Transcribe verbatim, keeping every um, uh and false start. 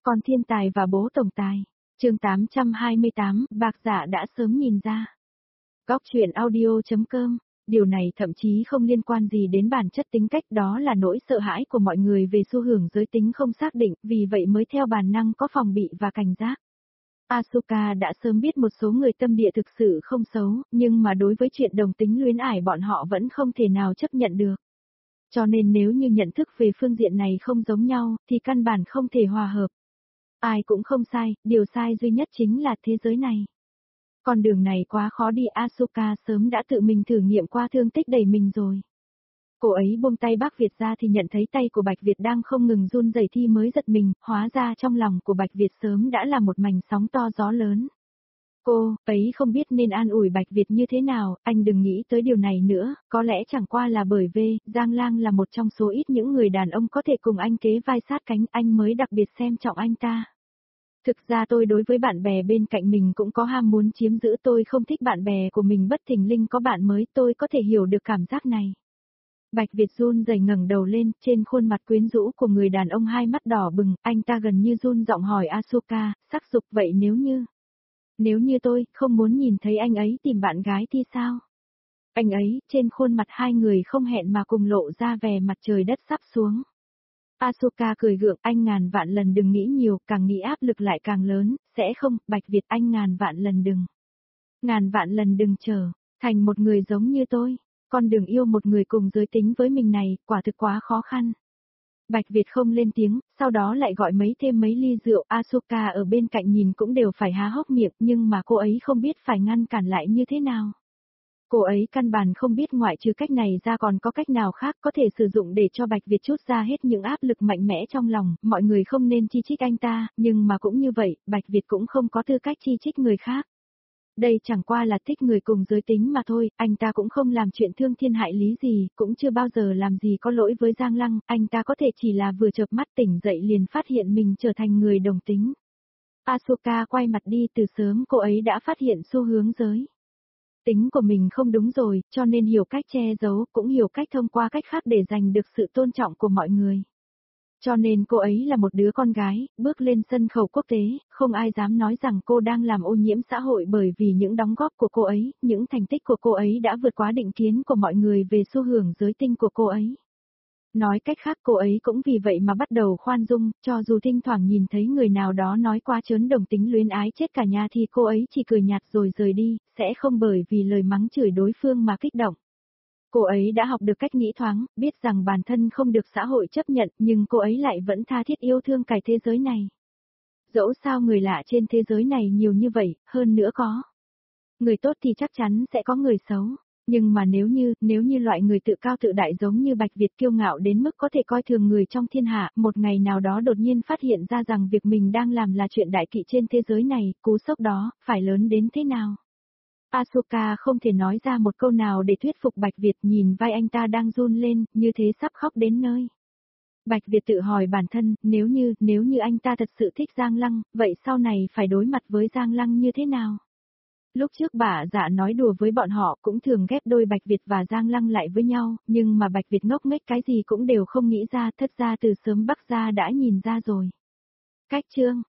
Con thiên tài và bố tổng tài. Chương tám trăm hai mươi tám, Bạc Dạ đã sớm nhìn ra. Góc truyện audio chấm com. Điều này thậm chí không liên quan gì đến bản chất tính cách, đó là nỗi sợ hãi của mọi người về xu hướng giới tính không xác định, vì vậy mới theo bản năng có phòng bị và cảnh giác. Asuka đã sớm biết một số người tâm địa thực sự không xấu, nhưng mà đối với chuyện đồng tính luyến ải bọn họ vẫn không thể nào chấp nhận được. Cho nên nếu như nhận thức về phương diện này không giống nhau, thì căn bản không thể hòa hợp. Ai cũng không sai, điều sai duy nhất chính là thế giới này. Con đường này quá khó đi, Asuka sớm đã tự mình thử nghiệm qua thương tích đầy mình rồi. Cô ấy buông tay Bác Việt ra thì nhận thấy tay của Bạch Việt đang không ngừng run rẩy thì mới giật mình, hóa ra trong lòng của Bạch Việt sớm đã là một mảnh sóng to gió lớn. Cô ấy không biết nên an ủi Bạch Việt như thế nào, anh đừng nghĩ tới điều này nữa, có lẽ chẳng qua là bởi vì Giang Lang là một trong số ít những người đàn ông có thể cùng anh kế vai sát cánh, anh mới đặc biệt xem trọng anh ta. Thực ra tôi đối với bạn bè bên cạnh mình cũng có ham muốn chiếm giữ, tôi không thích bạn bè của mình bất thình lình có bạn mới, tôi có thể hiểu được cảm giác này. Bạch Việt run rẩy ngẩng đầu lên, trên khuôn mặt quyến rũ của người đàn ông hai mắt đỏ bừng, anh ta gần như run giọng hỏi Asuka, sắc dục vậy nếu như... Nếu như tôi không muốn nhìn thấy anh ấy tìm bạn gái thì sao? Anh ấy, trên khuôn mặt hai người không hẹn mà cùng lộ ra vẻ mặt trời đất sắp xuống. Asuka cười gượng, anh ngàn vạn lần đừng nghĩ nhiều, càng nghĩ áp lực lại càng lớn, sẽ không, Bạch Việt anh ngàn vạn lần đừng. Ngàn vạn lần đừng trở thành một người giống như tôi, con đường yêu một người cùng giới tính với mình này, quả thực quá khó khăn. Bạch Việt không lên tiếng, sau đó lại gọi mấy thêm mấy ly rượu, Asuka ở bên cạnh nhìn cũng đều phải há hốc miệng, nhưng mà cô ấy không biết phải ngăn cản lại như thế nào. Cô ấy căn bản không biết ngoại trừ cách này ra còn có cách nào khác có thể sử dụng để cho Bạch Việt trút ra hết những áp lực mạnh mẽ trong lòng, mọi người không nên chi trích anh ta, nhưng mà cũng như vậy, Bạch Việt cũng không có tư cách chi trích người khác. Đây chẳng qua là thích người cùng giới tính mà thôi, anh ta cũng không làm chuyện thương thiên hại lý gì, cũng chưa bao giờ làm gì có lỗi với Giang Lăng, anh ta có thể chỉ là vừa chợp mắt tỉnh dậy liền phát hiện mình trở thành người đồng tính. Asuka quay mặt đi, từ sớm cô ấy đã phát hiện xu hướng giới tính của mình không đúng rồi, cho nên hiểu cách che giấu, cũng hiểu cách thông qua cách khác để giành được sự tôn trọng của mọi người. Cho nên cô ấy là một đứa con gái, bước lên sân khấu quốc tế, không ai dám nói rằng cô đang làm ô nhiễm xã hội, bởi vì những đóng góp của cô ấy, những thành tích của cô ấy đã vượt quá định kiến của mọi người về xu hướng giới tính của cô ấy. Nói cách khác, cô ấy cũng vì vậy mà bắt đầu khoan dung, cho dù thỉnh thoảng nhìn thấy người nào đó nói quá trớn đồng tính luyến ái chết cả nhà thì cô ấy chỉ cười nhạt rồi rời đi, sẽ không bởi vì lời mắng chửi đối phương mà kích động. Cô ấy đã học được cách nghĩ thoáng, biết rằng bản thân không được xã hội chấp nhận, nhưng cô ấy lại vẫn tha thiết yêu thương cái thế giới này. Dẫu sao người lạ trên thế giới này nhiều như vậy, hơn nữa có người tốt thì chắc chắn sẽ có người xấu. Nhưng mà nếu như, nếu như loại người tự cao tự đại giống như Bạch Việt kiêu ngạo đến mức có thể coi thường người trong thiên hạ, một ngày nào đó đột nhiên phát hiện ra rằng việc mình đang làm là chuyện đại kỵ trên thế giới này, cú sốc đó, phải lớn đến thế nào? Asuka không thể nói ra một câu nào để thuyết phục Bạch Việt, nhìn vai anh ta đang run lên, như thế sắp khóc đến nơi. Bạch Việt tự hỏi bản thân, nếu như, nếu như anh ta thật sự thích Giang Lăng, vậy sau này phải đối mặt với Giang Lăng như thế nào? Lúc trước Bả Dạ nói đùa với bọn họ cũng thường ghép đôi Bạch Việt và Giang Lăng lại với nhau, nhưng mà Bạch Việt ngốc nghếch cái gì cũng đều không nghĩ ra, thất ra từ sớm Bắc gia đã nhìn ra rồi. Cách chương